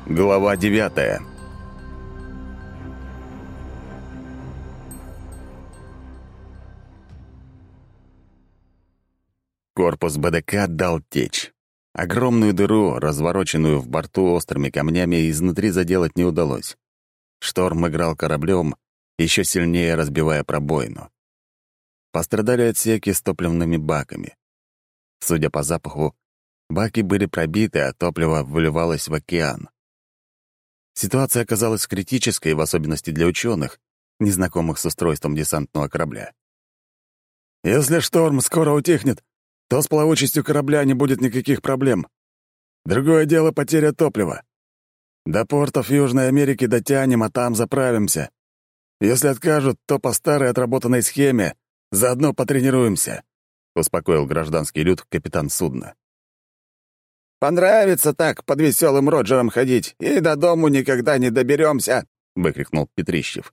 Глава 9. Корпус БДК дал течь. Огромную дыру, развороченную в борту острыми камнями, изнутри заделать не удалось. Шторм играл кораблем, еще сильнее разбивая пробоину. Пострадали отсеки с топливными баками. Судя по запаху, баки были пробиты, а топливо выливалось в океан. Ситуация оказалась критической, в особенности для ученых, незнакомых с устройством десантного корабля. «Если шторм скоро утихнет, то с плавучестью корабля не будет никаких проблем. Другое дело — потеря топлива. До портов Южной Америки дотянем, а там заправимся. Если откажут, то по старой отработанной схеме заодно потренируемся», — успокоил гражданский люд капитан судна. «Понравится так под веселым Роджером ходить, и до дому никогда не доберемся», — выкрикнул Петрищев.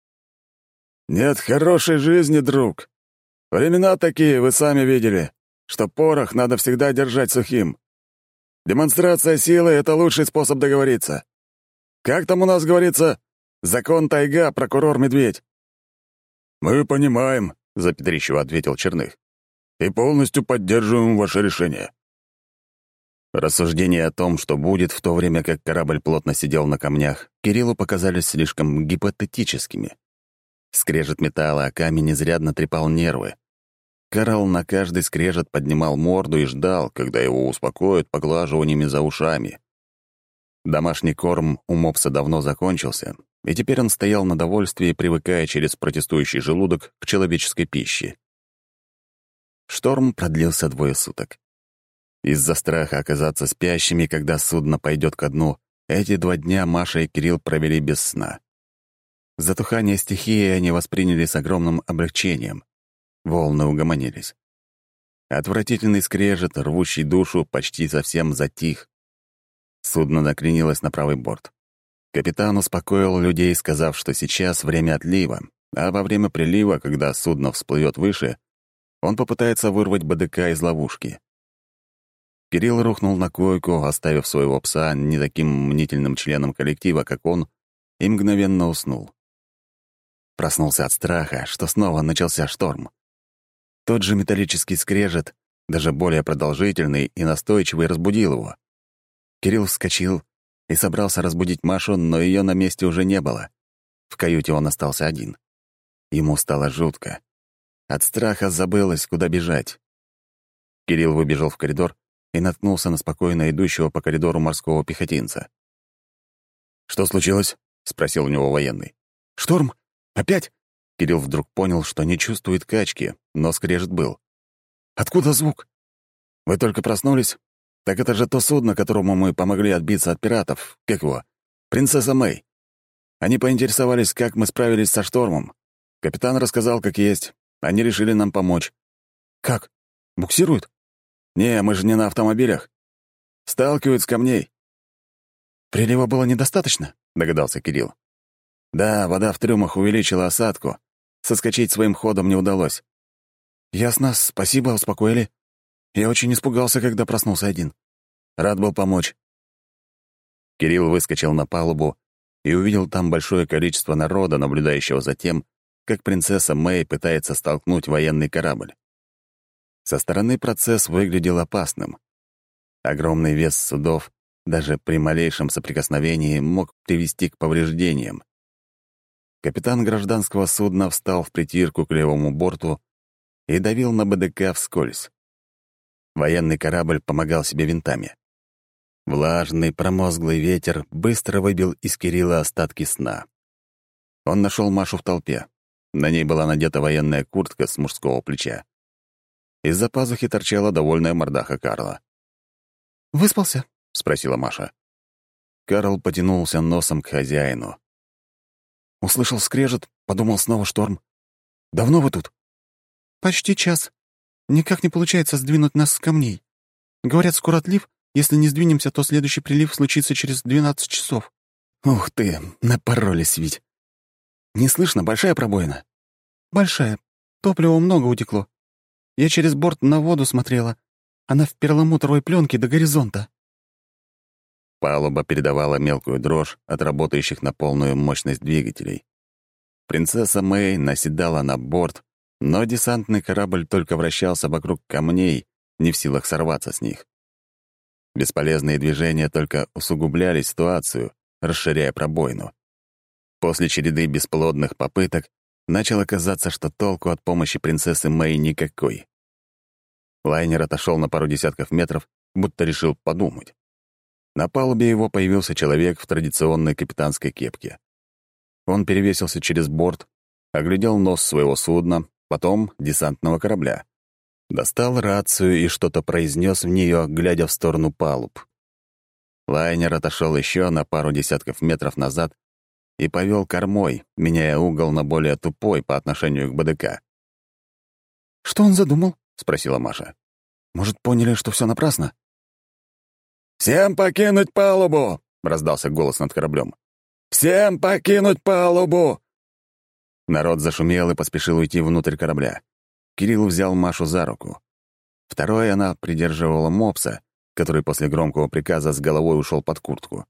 «Нет хорошей жизни, друг. Времена такие, вы сами видели, что порох надо всегда держать сухим. Демонстрация силы — это лучший способ договориться. Как там у нас говорится? Закон тайга, прокурор медведь». «Мы понимаем», — за Петрищева ответил Черных, «и полностью поддерживаем ваше решение». Рассуждения о том, что будет, в то время как корабль плотно сидел на камнях, Кириллу показались слишком гипотетическими. Скрежет металла, а камень изрядно трепал нервы. Карл на каждый скрежет поднимал морду и ждал, когда его успокоят поглаживаниями за ушами. Домашний корм у мопса давно закончился, и теперь он стоял на довольствии, привыкая через протестующий желудок к человеческой пище. Шторм продлился 2 суток. Из-за страха оказаться спящими, когда судно пойдет ко дну, эти 2 дня Маша и Кирилл провели без сна. Затухание стихии они восприняли с огромным облегчением. Волны угомонились. Отвратительный скрежет, рвущий душу, почти совсем затих. Судно накренилось на правый борт. Капитан успокоил людей, сказав, что сейчас время отлива, а во время прилива, когда судно всплывет выше, он попытается вырвать БДК из ловушки. Кирилл рухнул на койку, оставив своего пса не таким мнительным членом коллектива, как он, и мгновенно уснул. Проснулся от страха, что снова начался шторм. Тот же металлический скрежет, даже более продолжительный и настойчивый, разбудил его. Кирилл вскочил и собрался разбудить Машу, но ее на месте уже не было. В каюте он остался один. Ему стало жутко. От страха забылось, куда бежать. Кирилл выбежал в коридор и наткнулся на спокойно идущего по коридору морского пехотинца. «Что случилось?» — спросил у него военный. «Шторм! Опять?» Кирилл вдруг понял, что не чувствует качки, но скрежет был. «Откуда звук?» «Вы только проснулись? Так это же то судно, которому мы помогли отбиться от пиратов. Как его? Принцесса Мэй. Они поинтересовались, как мы справились со штормом. Капитан рассказал, как есть. Они решили нам помочь». «Как? Буксируют?» «Не, мы же не на автомобилях. Сталкивают с камней». «Прилива было недостаточно?» — догадался Кирилл. «Да, вода в трюмах увеличила осадку. Соскочить своим ходом не удалось». «Ясно, спасибо, успокоили. Я очень испугался, когда проснулся один. Рад был помочь». Кирилл выскочил на палубу и увидел там большое количество народа, наблюдающего за тем, как принцесса Мэй пытается столкнуть военный корабль. Со стороны процесс выглядел опасным. Огромный вес судов даже при малейшем соприкосновении мог привести к повреждениям. Капитан гражданского судна встал в притирку к левому борту и давил на БДК вскользь. Военный корабль помогал себе винтами. Влажный, промозглый ветер быстро выбил из Кирилла остатки сна. Он нашел Машу в толпе. На ней была надета военная куртка с мужского плеча. Из-за пазухи торчала довольная мордаха Карла. «Выспался?» — спросила Маша. Карл потянулся носом к хозяину. «Услышал скрежет, подумал, снова шторм. Давно вы тут?» «Почти час. Никак не получается сдвинуть нас с камней. Говорят, скоро отлив. Если не сдвинемся, то следующий прилив случится через 12 часов». «Ух ты, напоролись ведь. Не слышно, большая пробоина?» «Большая. Топлива много утекло. Я через борт на воду смотрела. Она в перламутровой пленке до горизонта». Палуба передавала мелкую дрожь от работающих на полную мощность двигателей. Принцесса Мэй наседала на борт, но десантный корабль только вращался вокруг камней, не в силах сорваться с них. Бесполезные движения только усугубляли ситуацию, расширяя пробоину. После череды бесплодных попыток начало казаться, что толку от помощи принцессы Мэй никакой. Лайнер отошел на пару десятков метров, будто решил подумать. На палубе его появился человек в традиционной капитанской кепке. Он перевесился через борт, оглядел нос своего судна, потом десантного корабля. Достал рацию и что-то произнес в нее, глядя в сторону палуб. Лайнер отошел еще на пару десятков метров назад и повел кормой, меняя угол на более тупой по отношению к БДК. «Что он задумал?» — спросила Маша. «Может, поняли, что все напрасно?» «Всем покинуть палубу!» — раздался голос над кораблем. «Всем покинуть палубу!» Народ зашумел и поспешил уйти внутрь корабля. Кирилл взял Машу за руку. Второй она придерживала мопса, который после громкого приказа с головой ушел под куртку.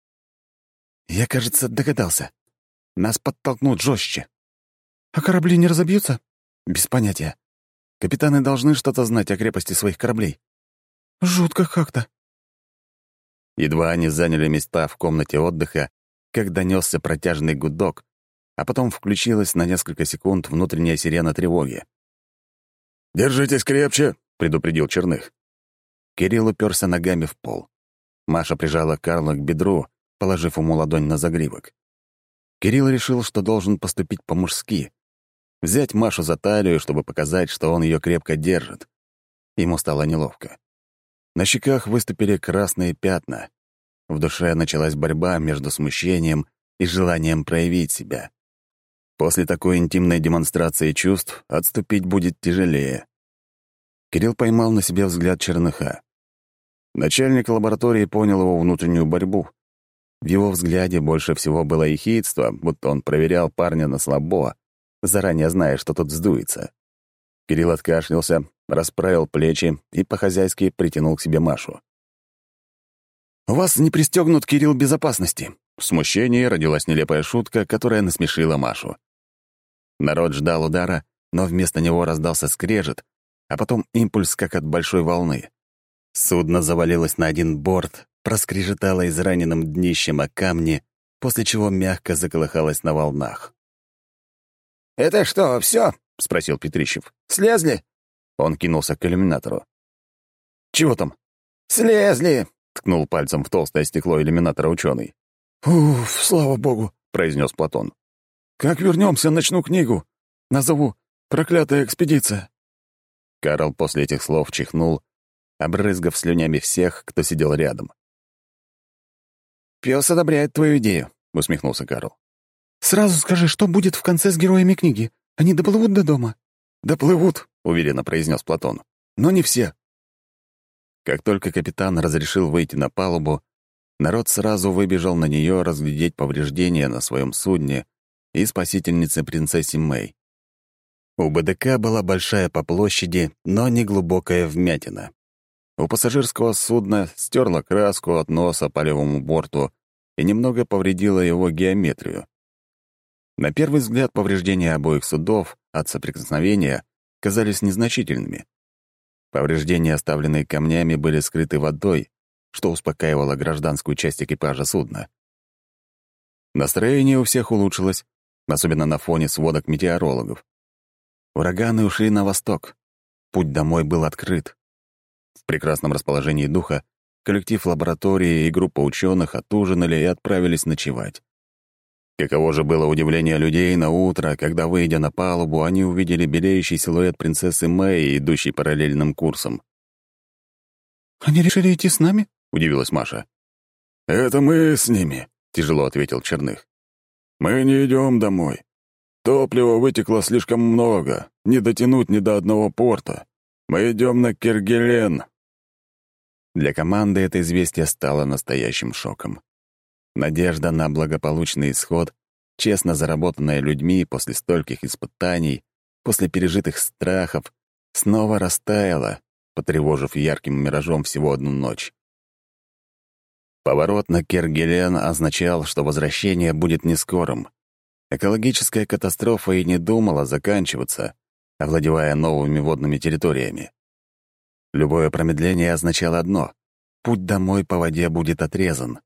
«Я, кажется, догадался. Нас подтолкнут жестче. А корабли не разобьются? Без понятия. Капитаны должны что-то знать о крепости своих кораблей. Жутко как-то». Едва они заняли места в комнате отдыха, как донесся протяжный гудок, а потом включилась на несколько секунд внутренняя сирена тревоги. «Держитесь крепче!» — предупредил Черных. Кирилл уперся ногами в пол. Маша прижала Карла к бедру, положив ему ладонь на загривок. Кирилл решил, что должен поступить по-мужски. Взять Машу за талию, чтобы показать, что он ее крепко держит. Ему стало неловко. На щеках выступили красные пятна. В душе началась борьба между смущением и желанием проявить себя. После такой интимной демонстрации чувств отступить будет тяжелее. Кирилл поймал на себе взгляд Черныха. Начальник лаборатории понял его внутреннюю борьбу. В его взгляде больше всего было ехидство, будто он проверял парня на слабо, заранее зная, что тот сдуется. Кирилл откашлялся, расправил плечи и по-хозяйски притянул к себе Машу. «У вас не пристегнут Кирилл безопасности». В смущении родилась нелепая шутка, которая насмешила Машу. Народ ждал удара, но вместо него раздался скрежет, а потом импульс, как от большой волны. Судно завалилось на один борт, проскрежетало израненным днищем о камни, после чего мягко заколыхалось на волнах. «Это что, все? — спросил Петрищев. Слезли?» Он кинулся к иллюминатору. «Чего там?» «Слезли!» — ткнул пальцем в толстое стекло иллюминатора ученый. «Уф, слава богу!» — произнес Платон. «Как вернемся, начну книгу. Назову «Проклятая экспедиция». Карл после этих слов чихнул, обрызгав слюнями всех, кто сидел рядом. «Пёс одобряет твою идею», — усмехнулся Карл. «Сразу скажи, что будет в конце с героями книги? Они доплывут до дома?» «Доплывут», — уверенно произнес Платон. «Но не все». Как только капитан разрешил выйти на палубу, народ сразу выбежал на нее разглядеть повреждения на своем судне и спасительнице принцессе Мэй. У БДК была большая по площади, но не глубокая вмятина. У пассажирского судна стерла краску от носа по левому борту и немного повредила его геометрию. На первый взгляд повреждения обоих судов от соприкосновения казались незначительными. Повреждения, оставленные камнями, были скрыты водой, что успокаивало гражданскую часть экипажа судна. Настроение у всех улучшилось, особенно на фоне сводок метеорологов. Ураганы ушли на восток. Путь домой был открыт. В прекрасном расположении духа коллектив лаборатории и группа ученых отужинали и отправились ночевать. Каково же было удивление людей на утро, когда, выйдя на палубу, они увидели белеющий силуэт принцессы Мэй, идущей параллельным курсом. «Они решили идти с нами?» — удивилась Маша. «Это мы с ними», — тяжело ответил Черных. «Мы не идем домой. Топлива вытекло слишком много, не дотянуть ни до одного порта. Мы идем на Кергелен». Для команды это известие стало настоящим шоком. Надежда на благополучный исход, честно заработанная людьми после стольких испытаний, после пережитых страхов, снова растаяла, потревожив ярким миражом всего одну ночь. Поворот на Кергелен означал, что возвращение будет нескорым. Экологическая катастрофа и не думала заканчиваться, овладевая новыми водными территориями. Любое промедление означало одно — путь домой по воде будет отрезан.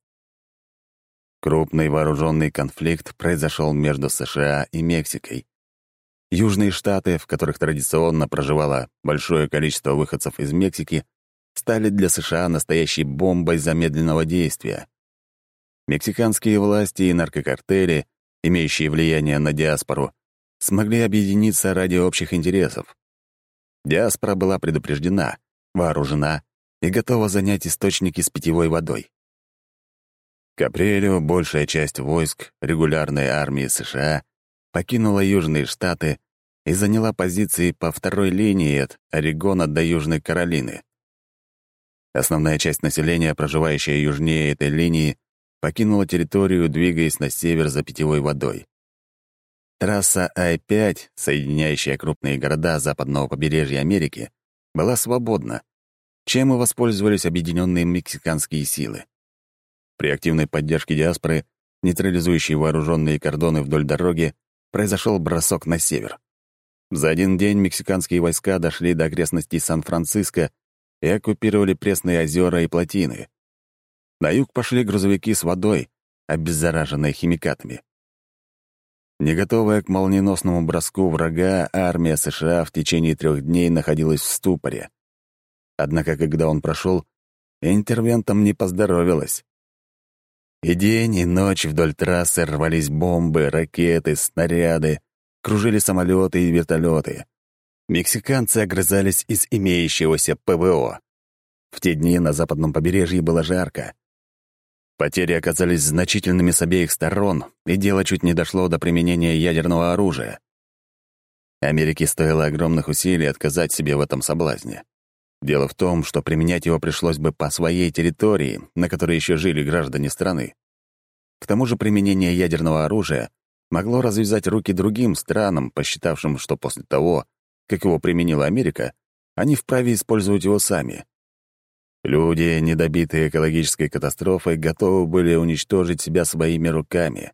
Крупный вооруженный конфликт произошел между США и Мексикой. Южные штаты, в которых традиционно проживало большое количество выходцев из Мексики, стали для США настоящей бомбой замедленного действия. Мексиканские власти и наркокартели, имеющие влияние на диаспору, смогли объединиться ради общих интересов. Диаспора была предупреждена, вооружена и готова занять источники с питьевой водой. К апрелю большая часть войск регулярной армии США покинула Южные Штаты и заняла позиции по второй линии от Орегона до Южной Каролины. Основная часть населения, проживающая южнее этой линии, покинула территорию, двигаясь на север за питьевой водой. Трасса I-5, соединяющая крупные города западного побережья Америки, была свободна, чем и воспользовались объединенные мексиканские силы. При активной поддержке диаспоры, нейтрализующей вооруженные кордоны вдоль дороги, произошел бросок на север. За один день мексиканские войска дошли до окрестностей Сан-Франциско и оккупировали пресные озера и плотины. На юг пошли грузовики с водой, обеззараженные химикатами. Не готовая к молниеносному броску врага, армия США в течение 3 дней находилась в ступоре. Однако, когда он прошел, интервентам не поздоровилось. И день, и ночь вдоль трассы рвались бомбы, ракеты, снаряды, кружили самолеты и вертолеты. Мексиканцы огрызались из имеющегося ПВО. В те дни на западном побережье было жарко. Потери оказались значительными с обеих сторон, и дело чуть не дошло до применения ядерного оружия. Америке стоило огромных усилий отказать себе в этом соблазне. Дело в том, что применять его пришлось бы по своей территории, на которой еще жили граждане страны. К тому же применение ядерного оружия могло развязать руки другим странам, посчитавшим, что после того, как его применила Америка, они вправе использовать его сами. Люди, недобитые экологической катастрофой, готовы были уничтожить себя своими руками.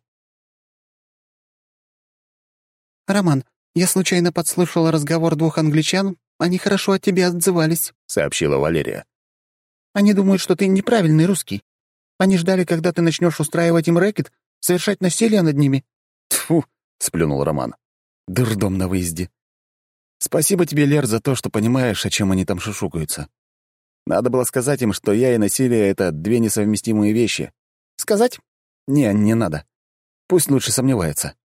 «Роман, я случайно подслушала разговор 2 англичан. Они хорошо о тебе отзывались», — сообщила Валерия. «Они думают, что ты неправильный русский. Они ждали, когда ты начнешь устраивать им рэкет, совершать насилие над ними». «Тьфу!» — сплюнул Роман. «Дурдом на выезде. Спасибо тебе, Лер, за то, что понимаешь, о чем они там шушукаются. Надо было сказать им, что я и насилие — это 2 несовместимые вещи. Сказать? Не надо. Пусть лучше сомневаются».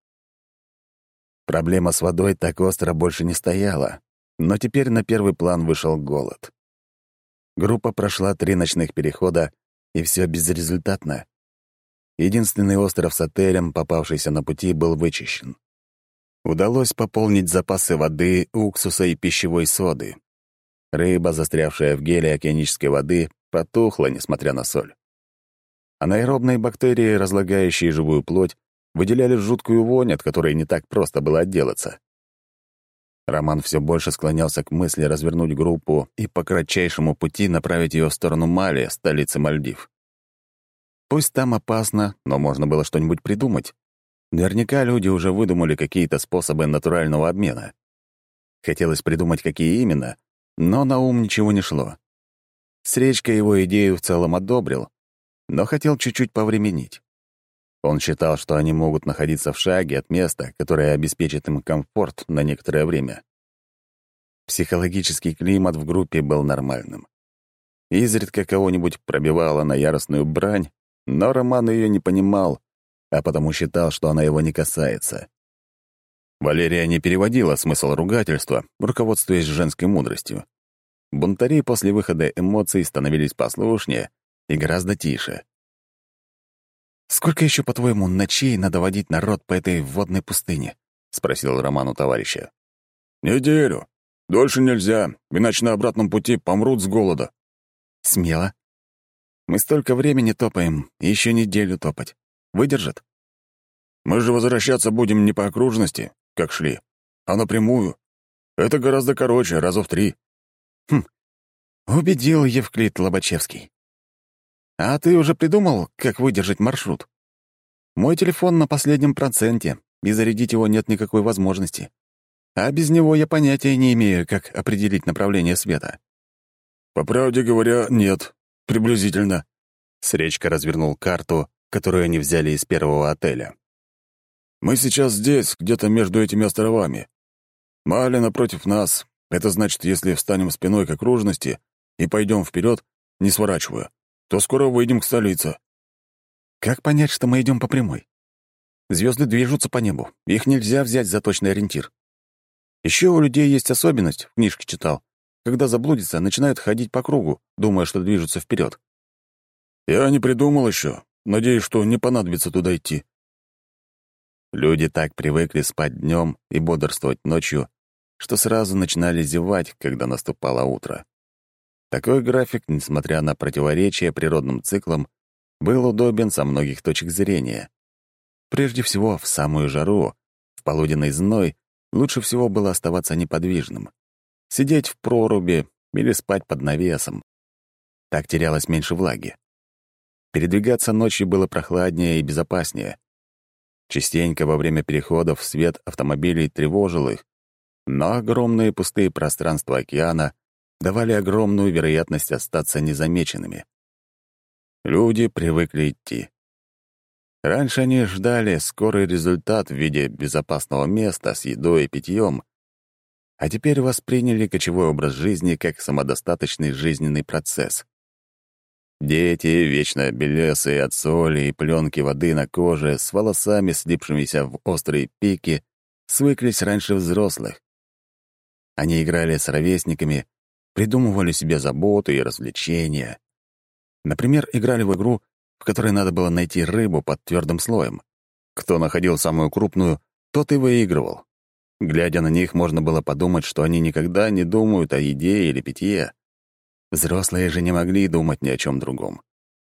Проблема с водой так остро больше не стояла, но теперь на первый план вышел голод. Группа прошла 3 ночных перехода, и все безрезультатно. Единственный остров с отелем, попавшийся на пути, был вычищен. Удалось пополнить запасы воды, уксуса и пищевой соды. Рыба, застрявшая в геле океанической воды, потухла, несмотря на соль. Анаэробные бактерии, разлагающие живую плоть, выделяли жуткую вонь, от которой не так просто было отделаться. Роман все больше склонялся к мысли развернуть группу и по кратчайшему пути направить ее в сторону Мали, столицы Мальдив. Пусть там опасно, но можно было что-нибудь придумать. Наверняка люди уже выдумали какие-то способы натурального обмена. Хотелось придумать, какие именно, но на ум ничего не шло. Сречка его идею в целом одобрил, но хотел чуть-чуть повременить. Он считал, что они могут находиться в шаге от места, которое обеспечит им комфорт на некоторое время. Психологический климат в группе был нормальным. Изредка кого-нибудь пробивало на яростную брань, но Роман ее не понимал, а потому считал, что она его не касается. Валерия не переводила смысл ругательства, руководствуясь женской мудростью. Бунтари после выхода эмоций становились послушнее и гораздо тише. «Сколько еще, по-твоему, ночей надо водить народ по этой водной пустыне?» — спросил Роман у товарища. «Неделю. Дольше нельзя, иначе на обратном пути помрут с голода». «Смело. Мы столько времени топаем, и еще неделю топать. Выдержит?» «Мы же возвращаться будем не по окружности, как шли, а напрямую. Это гораздо короче, раза в 3». Убедил Евклид Лобачевский. А ты уже придумал, как выдержать маршрут? Мой телефон на последнем проценте, и зарядить его нет никакой возможности. А без него я понятия не имею, как определить направление света». «По правде говоря, нет. Приблизительно». Сречка развернул карту, которую они взяли из первого отеля. «Мы сейчас здесь, где-то между этими островами. Мали напротив нас. Это значит, если встанем спиной к окружности и пойдем вперед, не сворачивая, то скоро выйдем к столице». «Как понять, что мы идем по прямой? Звезды движутся по небу, их нельзя взять за точный ориентир. Еще у людей есть особенность, в книжке читал. Когда заблудятся, начинают ходить по кругу, думая, что движутся вперед. «Я не придумал еще. Надеюсь, что не понадобится туда идти». Люди так привыкли спать днем и бодрствовать ночью, что сразу начинали зевать, когда наступало утро. Такой график, несмотря на противоречия природным циклам, был удобен со многих точек зрения. Прежде всего, в самую жару, в полуденный зной, лучше всего было оставаться неподвижным. Сидеть в проруби или спать под навесом. Так терялось меньше влаги. Передвигаться ночью было прохладнее и безопаснее. Частенько во время переходов свет автомобилей тревожил их, но огромные пустые пространства океана давали огромную вероятность остаться незамеченными. Люди привыкли идти. Раньше они ждали скорый результат в виде безопасного места с едой и питьем, а теперь восприняли кочевой образ жизни как самодостаточный жизненный процесс. Дети, вечно белесые от соли и пленки воды на коже, с волосами, слипшимися в острые пики, свыклись раньше взрослых. Они играли с ровесниками, придумывали себе заботы и развлечения. Например, играли в игру, в которой надо было найти рыбу под твердым слоем. Кто находил самую крупную, тот и выигрывал. Глядя на них, можно было подумать, что они никогда не думают о еде или питье. Взрослые же не могли думать ни о чем другом.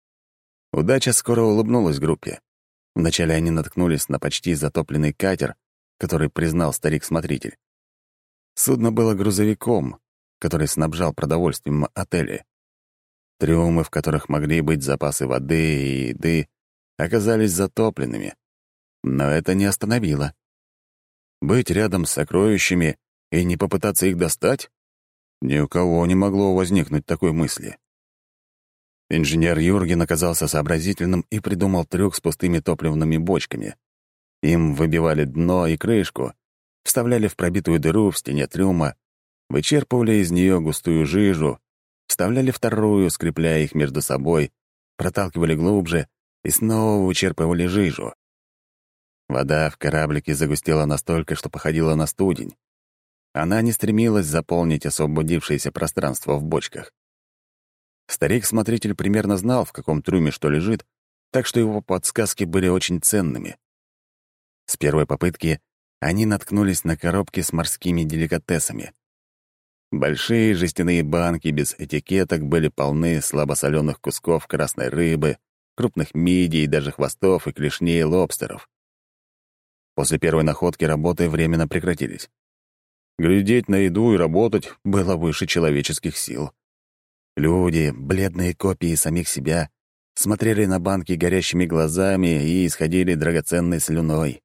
Удача скоро улыбнулась группе. Вначале они наткнулись на почти затопленный катер, который признал старик-смотритель. Судно было грузовиком, который снабжал продовольствием отели. Трюмы, в которых могли быть запасы воды и еды, оказались затопленными. Но это не остановило. Быть рядом с сокровищами и не попытаться их достать? Ни у кого не могло возникнуть такой мысли. Инженер Юрген оказался сообразительным и придумал трюк с пустыми топливными бочками. Им выбивали дно и крышку, вставляли в пробитую дыру в стене трюма, вычерпывали из нее густую жижу, вставляли вторую, скрепляя их между собой, проталкивали глубже и снова вычерпывали жижу. Вода в кораблике загустела настолько, что походила на студень. Она не стремилась заполнить освободившееся пространство в бочках. Старик-смотритель примерно знал, в каком трюме что лежит, так что его подсказки были очень ценными. С первой попытки они наткнулись на коробки с морскими деликатесами. Большие жестяные банки без этикеток были полны слабосоленых кусков красной рыбы, крупных мидий, даже хвостов и клешней лобстеров. После первой находки работы временно прекратились. Глядеть на еду и работать было выше человеческих сил. Люди, бледные копии самих себя, смотрели на банки горящими глазами и исходили драгоценной слюной.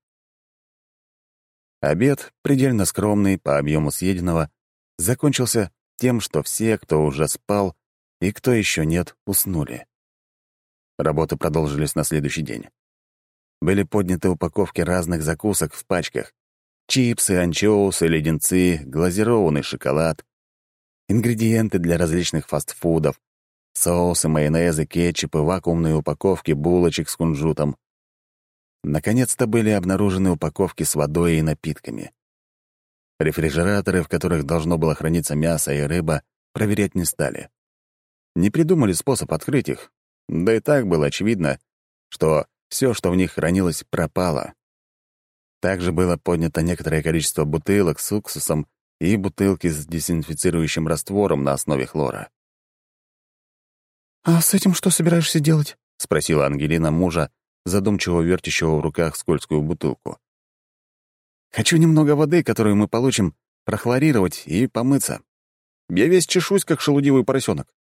Обед, предельно скромный по объему съеденного, закончился тем, что все, кто уже спал и кто еще нет, уснули. Работы продолжились на следующий день. Были подняты упаковки разных закусок в пачках. Чипсы, анчоусы, леденцы, глазированный шоколад, ингредиенты для различных фастфудов, соусы, майонезы, кетчупы, вакуумные упаковки булочек с кунжутом. Наконец-то были обнаружены упаковки с водой и напитками. Рефрижераторы, в которых должно было храниться мясо и рыба, проверять не стали. Не придумали способ открыть их, да и так было очевидно, что все, что в них хранилось, пропало. Также было поднято некоторое количество бутылок с уксусом и бутылки с дезинфицирующим раствором на основе хлора. «А с этим что собираешься делать?» — спросила Ангелина мужа, задумчиво вертящего в руках скользкую бутылку. «Хочу немного воды, которую мы получим, прохлорировать и помыться. Я весь чешусь, как шелудивый поросенок».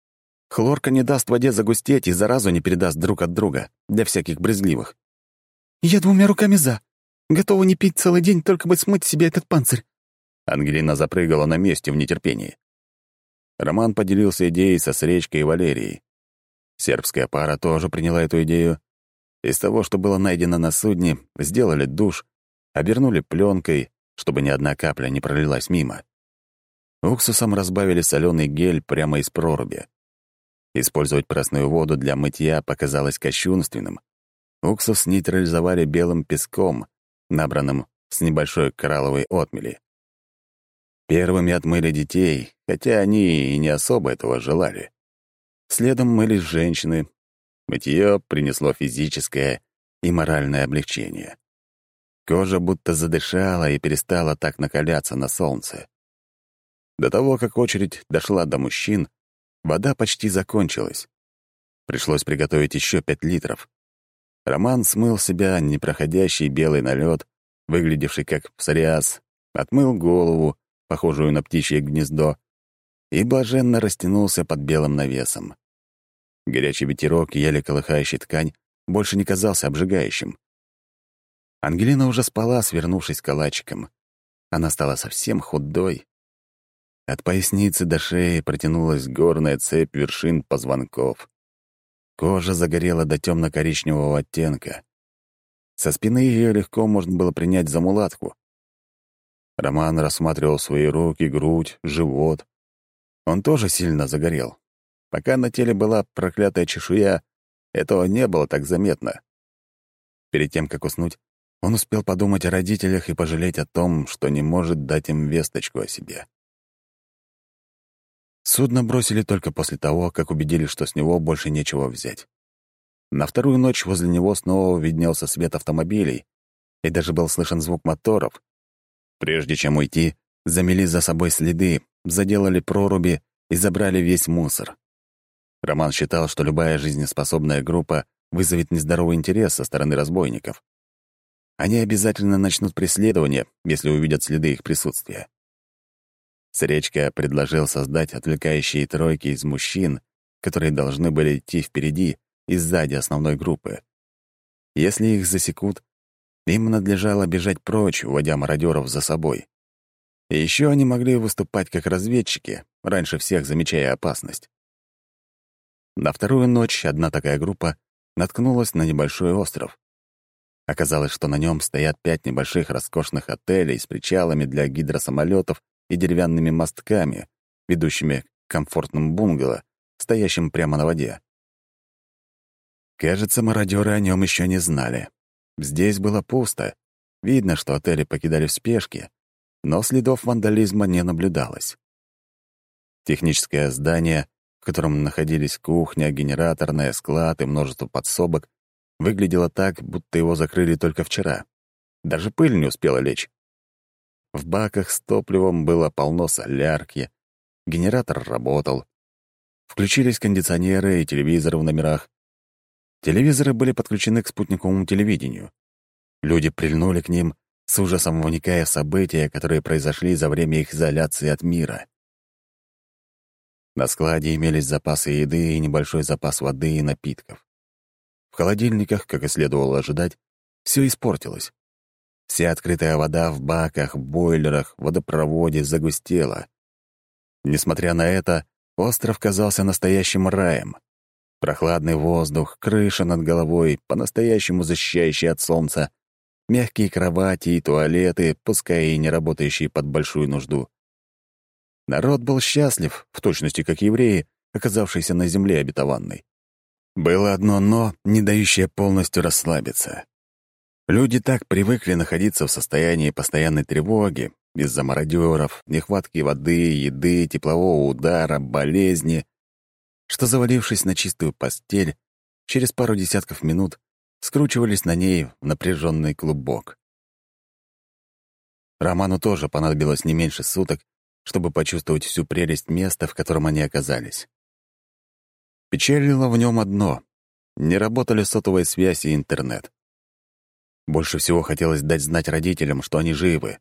Хлорка не даст воде загустеть и заразу не передаст друг от друга, для всяких брезгливых. «Я 2 руками за. Готова не пить целый день, только бы смыть себе этот панцирь». Ангелина запрыгала на месте в нетерпении. Роман поделился идеей со Сречкой и Валерией. Сербская пара тоже приняла эту идею. Из того, что было найдено на судне, сделали душ, обернули пленкой, чтобы ни одна капля не пролилась мимо. Уксусом разбавили соленый гель прямо из проруби. Использовать пресную воду для мытья показалось кощунственным. Уксус нейтрализовали белым песком, набранным с небольшой коралловой отмели. Первыми отмыли детей, хотя они и не особо этого желали. Следом мылись женщины. Мытье принесло физическое и моральное облегчение. Кожа будто задышала и перестала так накаляться на солнце. До того, как очередь дошла до мужчин, вода почти закончилась. Пришлось приготовить еще 5 литров. Роман смыл с себя непроходящий белый налет, выглядевший как псориаз, отмыл голову, похожую на птичье гнездо, и блаженно растянулся под белым навесом. Горячий ветерок, еле колыхающий ткань, больше не казался обжигающим. Ангелина уже спала, свернувшись калачиком. Она стала совсем худой. От поясницы до шеи протянулась горная цепь вершин позвонков. Кожа загорела до темно-коричневого оттенка. Со спины ее легко можно было принять за мулатку. Роман рассматривал свои руки, грудь, живот. Он тоже сильно загорел. Пока на теле была проклятая чешуя, этого не было так заметно. Перед тем, как уснуть, он успел подумать о родителях и пожалеть о том, что не может дать им весточку о себе. Судно бросили только после того, как убедились, что с него больше нечего взять. На вторую ночь возле него снова виднелся свет автомобилей, и даже был слышен звук моторов. Прежде чем уйти, замели за собой следы, заделали проруби и забрали весь мусор. Роман считал, что любая жизнеспособная группа вызовет нездоровый интерес со стороны разбойников. Они обязательно начнут преследование, если увидят следы их присутствия. Сречка предложил создать отвлекающие тройки из мужчин, которые должны были идти впереди и сзади основной группы. Если их засекут, им надлежало бежать прочь, уводя мародеров за собой. И еще они могли выступать как разведчики, раньше всех замечая опасность. На вторую ночь одна такая группа наткнулась на небольшой остров. Оказалось, что на нем стоят 5 небольших роскошных отелей с причалами для гидросамолетов и деревянными мостками, ведущими к комфортным бунгало, стоящим прямо на воде. Кажется, мародеры о нем еще не знали. Здесь было пусто. Видно, что отели покидали в спешке, но следов вандализма не наблюдалось. Техническое здание, в котором находились кухня, генераторная, склад и множество подсобок, выглядело так, будто его закрыли только вчера. Даже пыль не успела лечь. В баках с топливом было полно солярки, генератор работал. Включились кондиционеры и телевизоры в номерах. Телевизоры были подключены к спутниковому телевидению. Люди прильнули к ним, с ужасом вникая в события, которые произошли за время их изоляции от мира. На складе имелись запасы еды и небольшой запас воды и напитков. В холодильниках, как и следовало ожидать, все испортилось. Вся открытая вода в баках, бойлерах, водопроводе загустела. Несмотря на это, остров казался настоящим раем. Прохладный воздух, крыша над головой, по-настоящему защищающая от солнца, мягкие кровати и туалеты, пускай и не работающие под большую нужду. Народ был счастлив, в точности как евреи, оказавшиеся на земле обетованной. Было одно «но», не дающее полностью расслабиться. Люди так привыкли находиться в состоянии постоянной тревоги из-за мародеров, нехватки воды, еды, теплового удара, болезни, что, завалившись на чистую постель, через пару десятков минут скручивались на ней в напряженный клубок. Роману тоже понадобилось не меньше суток, чтобы почувствовать всю прелесть места, в котором они оказались. Печалило в нем одно — не работали сотовая связь и интернет. Больше всего хотелось дать знать родителям, что они живы.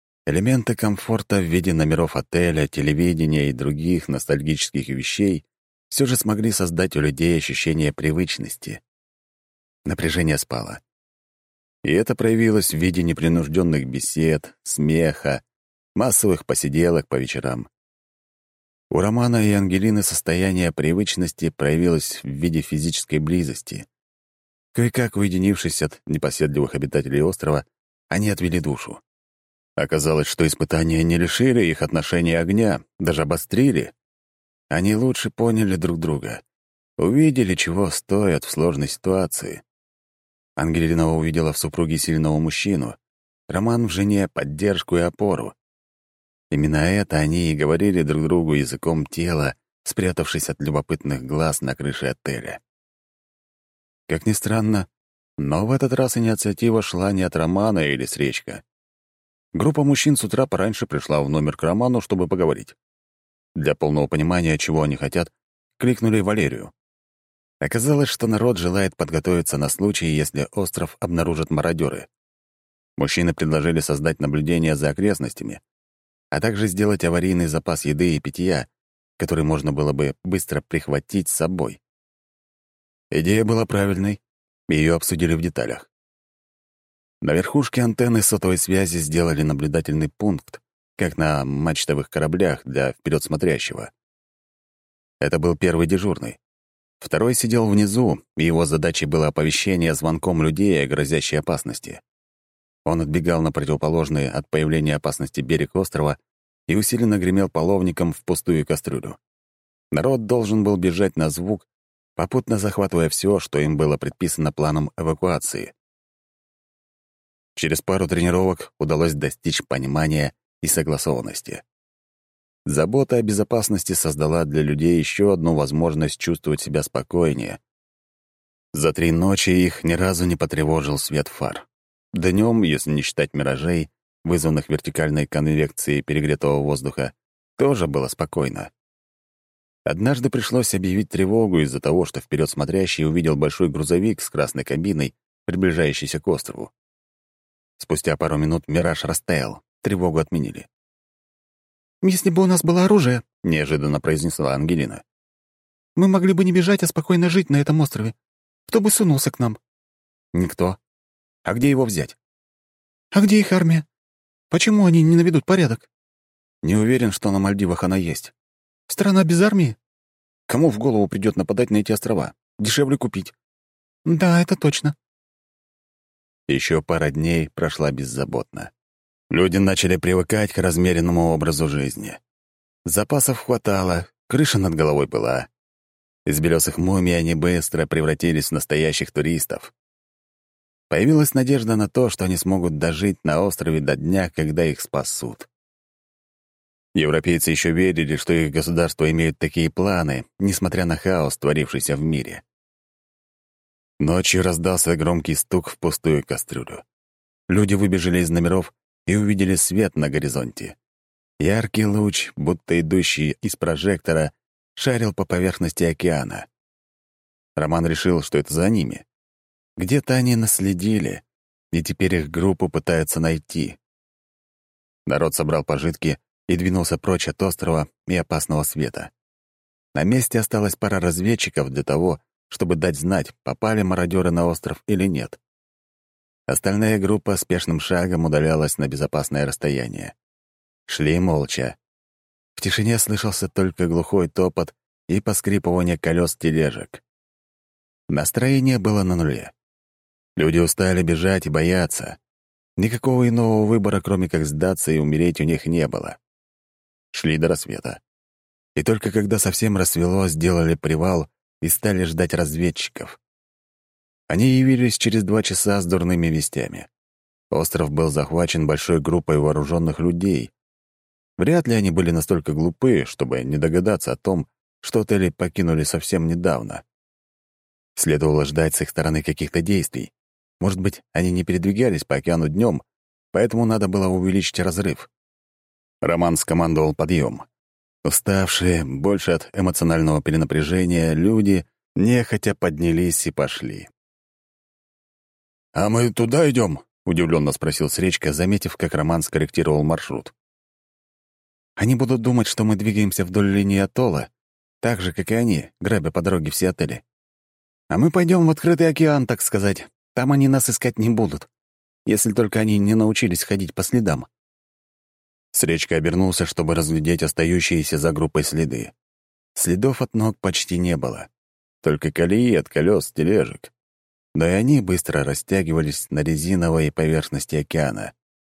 Элементы комфорта в виде номеров отеля, телевидения и других ностальгических вещей все же смогли создать у людей ощущение привычности. Напряжение спало. И это проявилось в виде непринужденных бесед, смеха, массовых посиделок по вечерам. У Романа и Ангелины состояние привычности проявилось в виде физической близости. Кое-как уединившись от непоседливых обитателей острова, они отвели душу. Оказалось, что испытания не лишили их отношения огня, даже обострили. Они лучше поняли друг друга, увидели, чего стоят в сложной ситуации. Ангелина увидела в супруге сильного мужчину, Роман в жене — поддержку и опору. Именно это они и говорили друг другу языком тела, спрятавшись от любопытных глаз на крыше отеля. Как ни странно, но в этот раз инициатива шла не от Романа или с Речка. Группа мужчин с утра пораньше пришла в номер к Роману, чтобы поговорить. Для полного понимания, чего они хотят, кликнули Валерию. Оказалось, что народ желает подготовиться на случай, если остров обнаружат мародеры. Мужчины предложили создать наблюдение за окрестностями, а также сделать аварийный запас еды и питья, который можно было бы быстро прихватить с собой. Идея была правильной, и ее обсудили в деталях. На верхушке антенны сотовой связи сделали наблюдательный пункт, как на мачтовых кораблях для вперед смотрящего. Это был первый дежурный. Второй сидел внизу, и его задачей было оповещение звонком людей о грозящей опасности. Он отбегал на противоположный от появления опасности берег острова и усиленно гремел половником в пустую кастрюлю. Народ должен был бежать на звук, попутно захватывая все, что им было предписано планом эвакуации. Через пару тренировок удалось достичь понимания и согласованности. Забота о безопасности создала для людей еще одну возможность чувствовать себя спокойнее. За 3 ночи их ни разу не потревожил свет фар. Днем, если не считать миражей, вызванных вертикальной конвекцией перегретого воздуха, тоже было спокойно. Однажды пришлось объявить тревогу из-за того, что вперед смотрящий увидел большой грузовик с красной кабиной, приближающийся к острову. Спустя пару минут мираж растаял, тревогу отменили. «Если бы у нас было оружие», — неожиданно произнесла Ангелина. «мы могли бы не бежать, а спокойно жить на этом острове. Кто бы сунулся к нам?» «Никто. А где его взять?» «А где их армия? Почему они не наведут порядок?» «Не уверен, что на Мальдивах она есть». «Страна без армии?» «Кому в голову придет нападать на эти острова? Дешевле купить». «Да, это точно». Еще пара дней прошла беззаботно. Люди начали привыкать к размеренному образу жизни. Запасов хватало, крыша над головой была. Из белесых мумий они быстро превратились в настоящих туристов. Появилась надежда на то, что они смогут дожить на острове до дня, когда их спасут. Европейцы еще верили, что их государства имеют такие планы, несмотря на хаос, творившийся в мире. Ночью раздался громкий стук в пустую кастрюлю. Люди выбежали из номеров и увидели свет на горизонте. Яркий луч, будто идущий из прожектора, шарил по поверхности океана. Роман решил, что это за ними. Где-то они наследили, и теперь их группу пытаются найти. Народ собрал пожитки и двинулся прочь от острова и опасного света. На месте осталась пара разведчиков для того, чтобы дать знать, попали мародеры на остров или нет. Остальная группа спешным шагом удалялась на безопасное расстояние. Шли молча. В тишине слышался только глухой топот и поскрипывание колес тележек. Настроение было на нуле. Люди устали бежать и бояться. Никакого иного выбора, кроме как сдаться и умереть, у них не было. Шли до рассвета. И только когда совсем рассвело, сделали привал и стали ждать разведчиков. Они явились через 2 часа с дурными вестями. Остров был захвачен большой группой вооруженных людей. Вряд ли они были настолько глупы, чтобы не догадаться о том, что отели покинули совсем недавно. Следовало ждать с их стороны каких-то действий. Может быть, они не передвигались по океану днем, поэтому надо было увеличить разрыв. Роман скомандовал подъем. Уставшие, больше от эмоционального перенапряжения, люди нехотя поднялись и пошли. «А мы туда идем?» — удивленно спросил Сречка, заметив, как Роман скорректировал маршрут. «Они будут думать, что мы двигаемся вдоль линии атолла, так же, как и они, грабя по дороге все отели. А мы пойдем в открытый океан, так сказать. Там они нас искать не будут, если только они не научились ходить по следам». Сречка обернулся, чтобы разглядеть остающиеся за группой следы. Следов от ног почти не было. Только колеи от колес тележек. Да и они быстро растягивались на резиновой поверхности океана.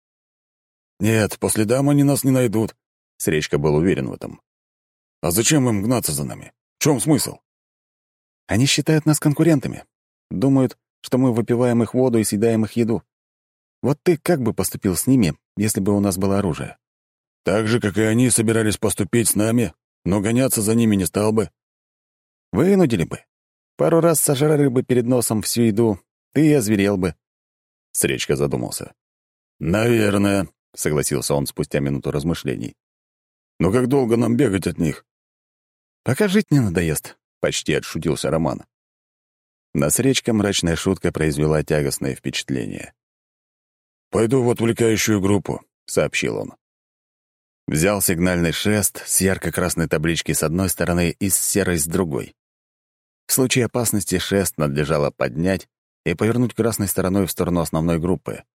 «Нет, по следам они нас не найдут», — Сречка был уверен в этом. «А зачем им гнаться за нами? В чем смысл?» «Они считают нас конкурентами. Думают, что мы выпиваем их воду и съедаем их еду. Вот ты как бы поступил с ними, если бы у нас было оружие?» «Так же, как и они собирались поступить с нами, но гоняться за ними не стал бы». «Вынудили бы. Пару раз сожрали бы перед носом всю еду, ты и озверел бы». Сречка задумался. «Наверное», — согласился он спустя минуту размышлений. «Но как долго нам бегать от них?» «Пока жить не надоест», — почти отшутился Роман. На Сречка мрачная шутка произвела тягостное впечатление. «Пойду в отвлекающую группу», — сообщил он. Взял сигнальный шест с ярко-красной таблички с одной стороны и с серой с другой. В случае опасности шест надлежало поднять и повернуть красной стороной в сторону основной группы.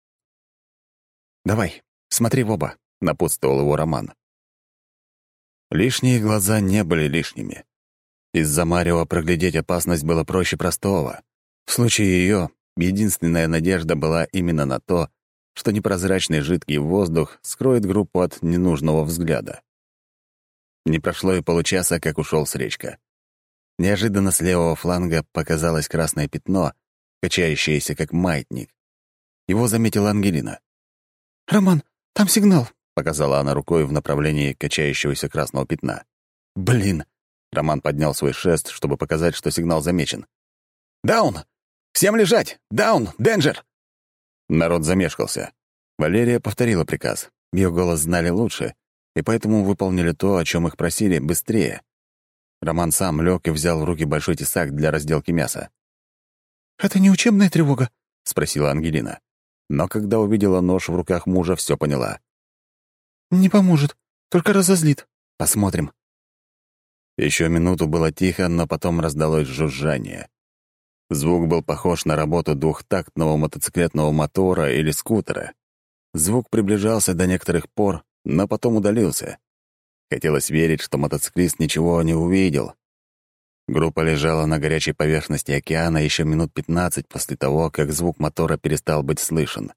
«Давай, смотри в оба», — напутствовал его Роман. Лишние глаза не были лишними. Из-за Марио проглядеть опасность было проще простого. В случае ее единственная надежда была именно на то, что непрозрачный жидкий воздух скроет группу от ненужного взгляда. Не прошло и получаса, как ушел Сречка. Неожиданно с левого фланга показалось красное пятно, качающееся как маятник. Его заметила Ангелина. «Роман, там сигнал», — показала она рукой в направлении качающегося красного пятна. «Блин!» — Роман поднял свой шест, чтобы показать, что сигнал замечен. «Даун! Всем лежать! Даун! Денджер!» Народ замешкался. Валерия повторила приказ. Ее голос знали лучше, и поэтому выполнили то, о чем их просили, быстрее. Роман сам лег и взял в руки большой тесак для разделки мяса. «Это не учебная тревога?» — спросила Ангелина. Но когда увидела нож в руках мужа, все поняла. «Не поможет, только разозлит. Посмотрим». Еще минуту было тихо, но потом раздалось жужжание. Звук был похож на работу двухтактного мотоциклетного мотора или скутера. Звук приближался до некоторых пор, но потом удалился. Хотелось верить, что мотоциклист ничего не увидел. Группа лежала на горячей поверхности океана еще минут 15 после того, как звук мотора перестал быть слышен.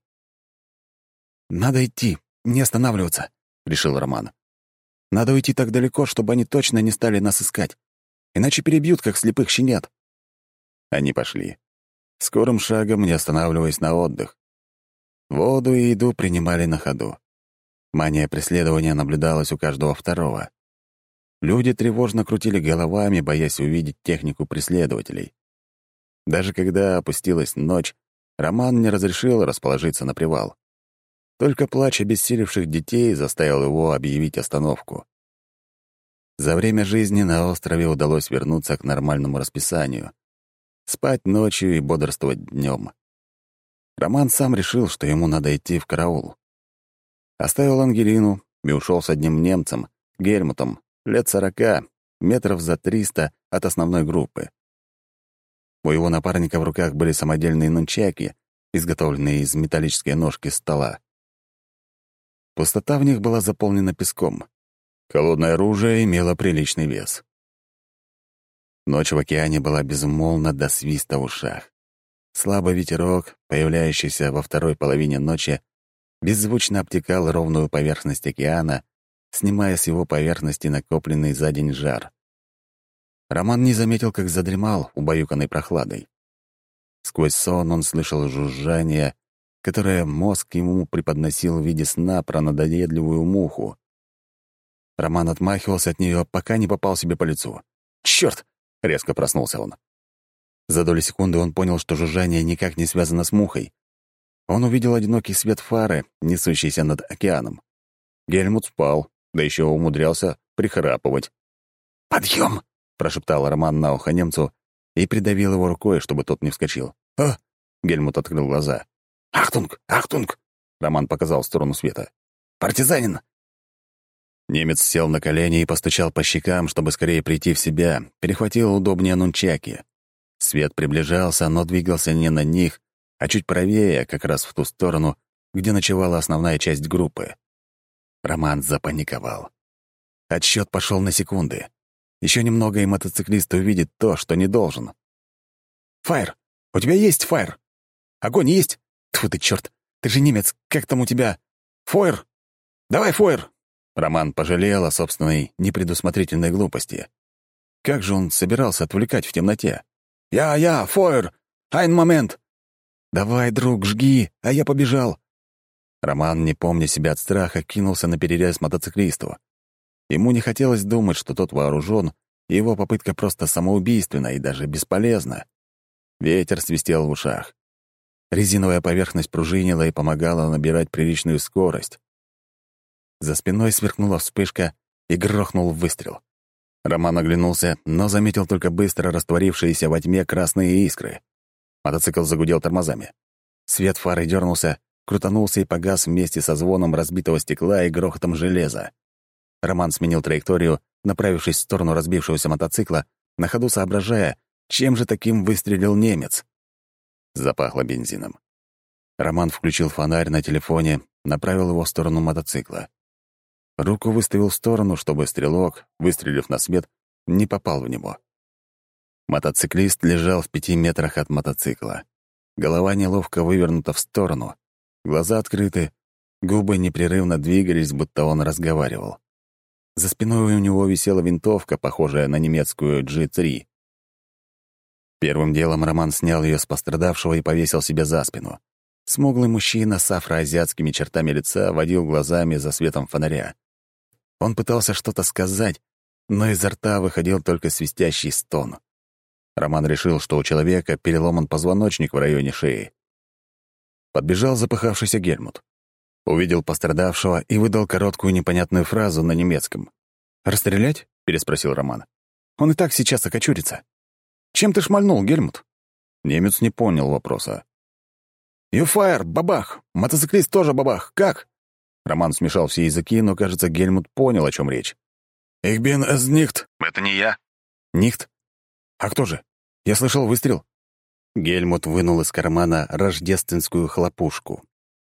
«Надо идти, не останавливаться», — решил Роман. «Надо уйти так далеко, чтобы они точно не стали нас искать. Иначе перебьют, как слепых щенят». Они пошли. Скорым шагом, не останавливаясь на отдых. Воду и еду принимали на ходу. Мания преследования наблюдалась у каждого второго. Люди тревожно крутили головами, боясь увидеть технику преследователей. Даже когда опустилась ночь, Роман не разрешил расположиться на привал. Только плач обессилевших детей заставил его объявить остановку. За время жизни на острове удалось вернуться к нормальному расписанию. Спать ночью и бодрствовать днем. Роман сам решил, что ему надо идти в караул. Оставил Ангелину и ушел с одним немцем, Гельмутом, лет 40, метров за 300 от основной группы. У его напарника в руках были самодельные нунчаки, изготовленные из металлической ножки стола. Пустота в них была заполнена песком. Холодное оружие имело приличный вес. Ночь в океане была безмолвна до свиста в ушах. Слабый ветерок, появляющийся во второй половине ночи, беззвучно обтекал ровную поверхность океана, снимая с его поверхности накопленный за день жар. Роман не заметил, как задремал, убаюканной прохладой. Сквозь сон он слышал жужжание, которое мозг ему преподносил в виде сна про надоедливую муху. Роман отмахивался от нее, пока не попал себе по лицу. «Чёрт!» — резко проснулся он. За долю секунды он понял, что жужжание никак не связано с мухой. Он увидел одинокий свет фары, несущийся над океаном. Гельмут спал, да еще умудрялся прихрапывать. «Подъем!» — прошептал Роман на ухо немцу и придавил его рукой, чтобы тот не вскочил. «А!» — Гельмут открыл глаза. «Ахтунг! Ахтунг!» — Роман показал в сторону света. «Партизанин!» Немец сел на колени и постучал по щекам, чтобы скорее прийти в себя, перехватил удобнее нунчаки. Свет приближался, но двигался не на них, а чуть правее, как раз в ту сторону, где ночевала основная часть группы. Роман запаниковал. Отсчет пошел на секунды. Еще немного, и мотоциклист увидит то, что не должен. «Фаер! У тебя есть фаер? Огонь есть? Тьфу ты, черт! Ты же немец, как там у тебя? Фойер! Давай фойер!» Роман пожалел о собственной непредусмотрительной глупости. Как же он собирался отвлекать в темноте? «Я, фойер! Айн момент!» «Давай, друг, жги, а я побежал!» Роман, не помня себя от страха, кинулся на перерез мотоциклисту. Ему не хотелось думать, что тот вооружен, и его попытка просто самоубийственна и даже бесполезна. Ветер свистел в ушах. Резиновая поверхность пружинила и помогала набирать приличную скорость. За спиной сверкнула вспышка и грохнул выстрел. Роман оглянулся, но заметил только быстро растворившиеся во тьме красные искры. Мотоцикл загудел тормозами. Свет фары дернулся, крутанулся и погас вместе со звоном разбитого стекла и грохотом железа. Роман сменил траекторию, направившись в сторону разбившегося мотоцикла, на ходу соображая, чем же таким выстрелил немец. Запахло бензином. Роман включил фонарь на телефоне, направил его в сторону мотоцикла. Руку выставил в сторону, чтобы стрелок, выстрелив на свет, не попал в него. Мотоциклист лежал в 5 метрах от мотоцикла. Голова неловко вывернута в сторону, глаза открыты, губы непрерывно двигались, будто он разговаривал. За спиной у него висела винтовка, похожая на немецкую G3. Первым делом Роман снял ее с пострадавшего и повесил себе за спину. Смуглый мужчина с афроазиатскими чертами лица водил глазами за светом фонаря. Он пытался что-то сказать, но изо рта выходил только свистящий стон. Роман решил, что у человека переломан позвоночник в районе шеи. Подбежал запыхавшийся Гельмут. Увидел пострадавшего и выдал короткую непонятную фразу на немецком. «Расстрелять?» — переспросил Роман. «Он и так сейчас окочурится». «Чем ты шмальнул, Гельмут?» Немец не понял вопроса. «Юфайр, бабах! Мотоциклист тоже бабах! Как?» Роман смешал все языки, но, кажется, Гельмут понял, о чем речь. «Ich bin es nicht». «Это не я». «Нихт? А кто же? Я слышал выстрел». Гельмут вынул из кармана рождественскую хлопушку.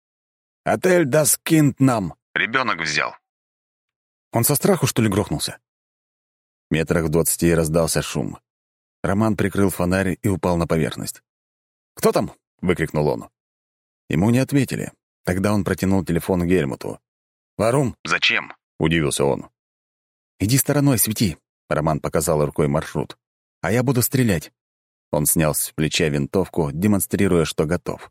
«Отель das Kind нам». Ребенок взял. Он со страху, что ли, грохнулся? Метрах в 20 раздался шум. Роман прикрыл фонарь и упал на поверхность. «Кто там?» — выкрикнул он. Ему не ответили. Тогда он протянул телефон Гельмуту. «Варум?» «Зачем?» — удивился он. «Иди стороной, свети», — Роман показал рукой маршрут. «А я буду стрелять». Он снял с плеча винтовку, демонстрируя, что готов.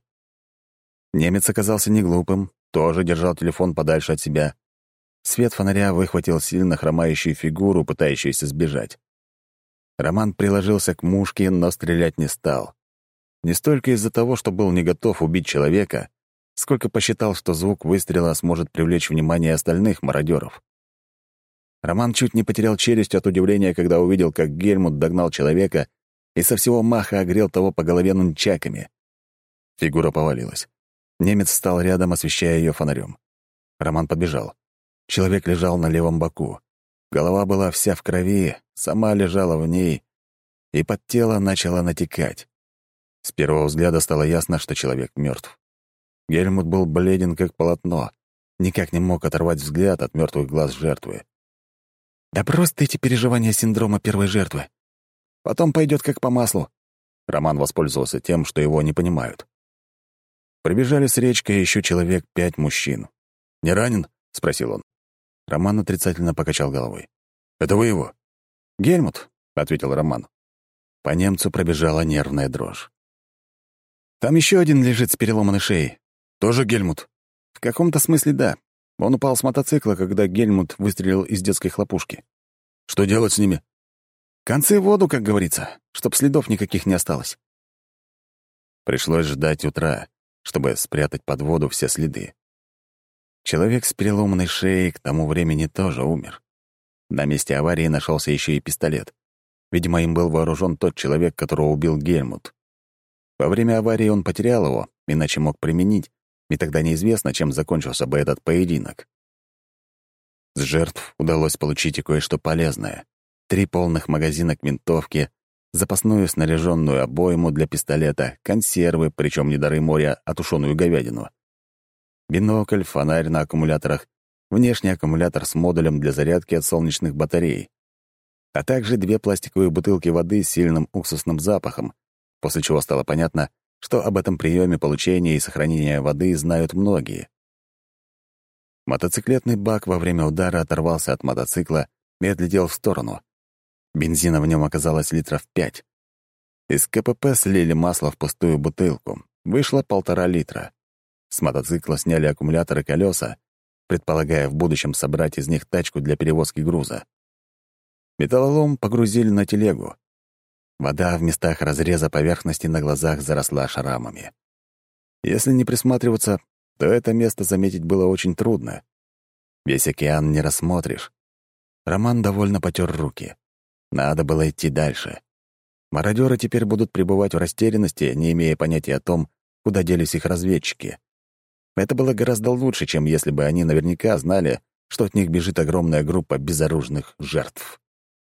Немец оказался не глупым, тоже держал телефон подальше от себя. Свет фонаря выхватил сильно хромающую фигуру, пытающуюся сбежать. Роман приложился к мушке, но стрелять не стал. Не столько из-за того, что был не готов убить человека, сколько посчитал, что звук выстрела сможет привлечь внимание остальных мародеров. Роман чуть не потерял челюсть от удивления, когда увидел, как Гельмут догнал человека и со всего маха огрел того по голове нунчаками. Фигура повалилась. Немец встал рядом, освещая ее фонарем. Роман подбежал. Человек лежал на левом боку. Голова была вся в крови, сама лежала в ней, и под тело начало натекать. С первого взгляда стало ясно, что человек мертв. Гельмут был бледен, как полотно, никак не мог оторвать взгляд от мертвых глаз жертвы. «Да просто эти переживания синдрома первой жертвы. Потом пойдет как по маслу». Роман воспользовался тем, что его не понимают. Прибежали с речкой еще человек 5 мужчин. «Не ранен?» — спросил он. Роман отрицательно покачал головой. «Это вы его?» «Гельмут», — ответил Роман. По немцу пробежала нервная дрожь. «Там еще один лежит с переломанной шеей. Тоже Гельмут?» «В каком-то смысле да. Он упал с мотоцикла, когда Гельмут выстрелил из детской хлопушки». «Что делать с ними?» «Концы в воду, как говорится, чтоб следов никаких не осталось». Пришлось ждать утра, чтобы спрятать под воду все следы. Человек с переломанной шеей к тому времени тоже умер. На месте аварии нашелся еще и пистолет. Видимо, им был вооружен тот человек, которого убил Гельмут. Во время аварии он потерял его, иначе мог применить, и тогда неизвестно, чем закончился бы этот поединок. С жертв удалось получить и кое-что полезное. 3 полных магазина к винтовке, запасную снаряженную обойму для пистолета, консервы, причем не дары моря, а тушеную говядину. Бинокль, фонарь на аккумуляторах, внешний аккумулятор с модулем для зарядки от солнечных батарей, а также 2 пластиковые бутылки воды с сильным уксусным запахом, после чего стало понятно, что об этом приеме получения и сохранения воды знают многие. Мотоциклетный бак во время удара оторвался от мотоцикла и отлетел в сторону. Бензина в нем оказалось литров 5. Из КПП слили масло в пустую бутылку. Вышло 1,5 литра. С мотоцикла сняли аккумулятор и колеса, предполагая в будущем собрать из них тачку для перевозки груза. Металлолом погрузили на телегу. Вода в местах разреза поверхности на глазах заросла шрамами. Если не присматриваться, то это место заметить было очень трудно. Весь океан не рассмотришь. Роман довольно потер руки. Надо было идти дальше. Мародеры теперь будут пребывать в растерянности, не имея понятия о том, куда делись их разведчики. Это было гораздо лучше, чем если бы они наверняка знали, что от них бежит огромная группа безоружных жертв.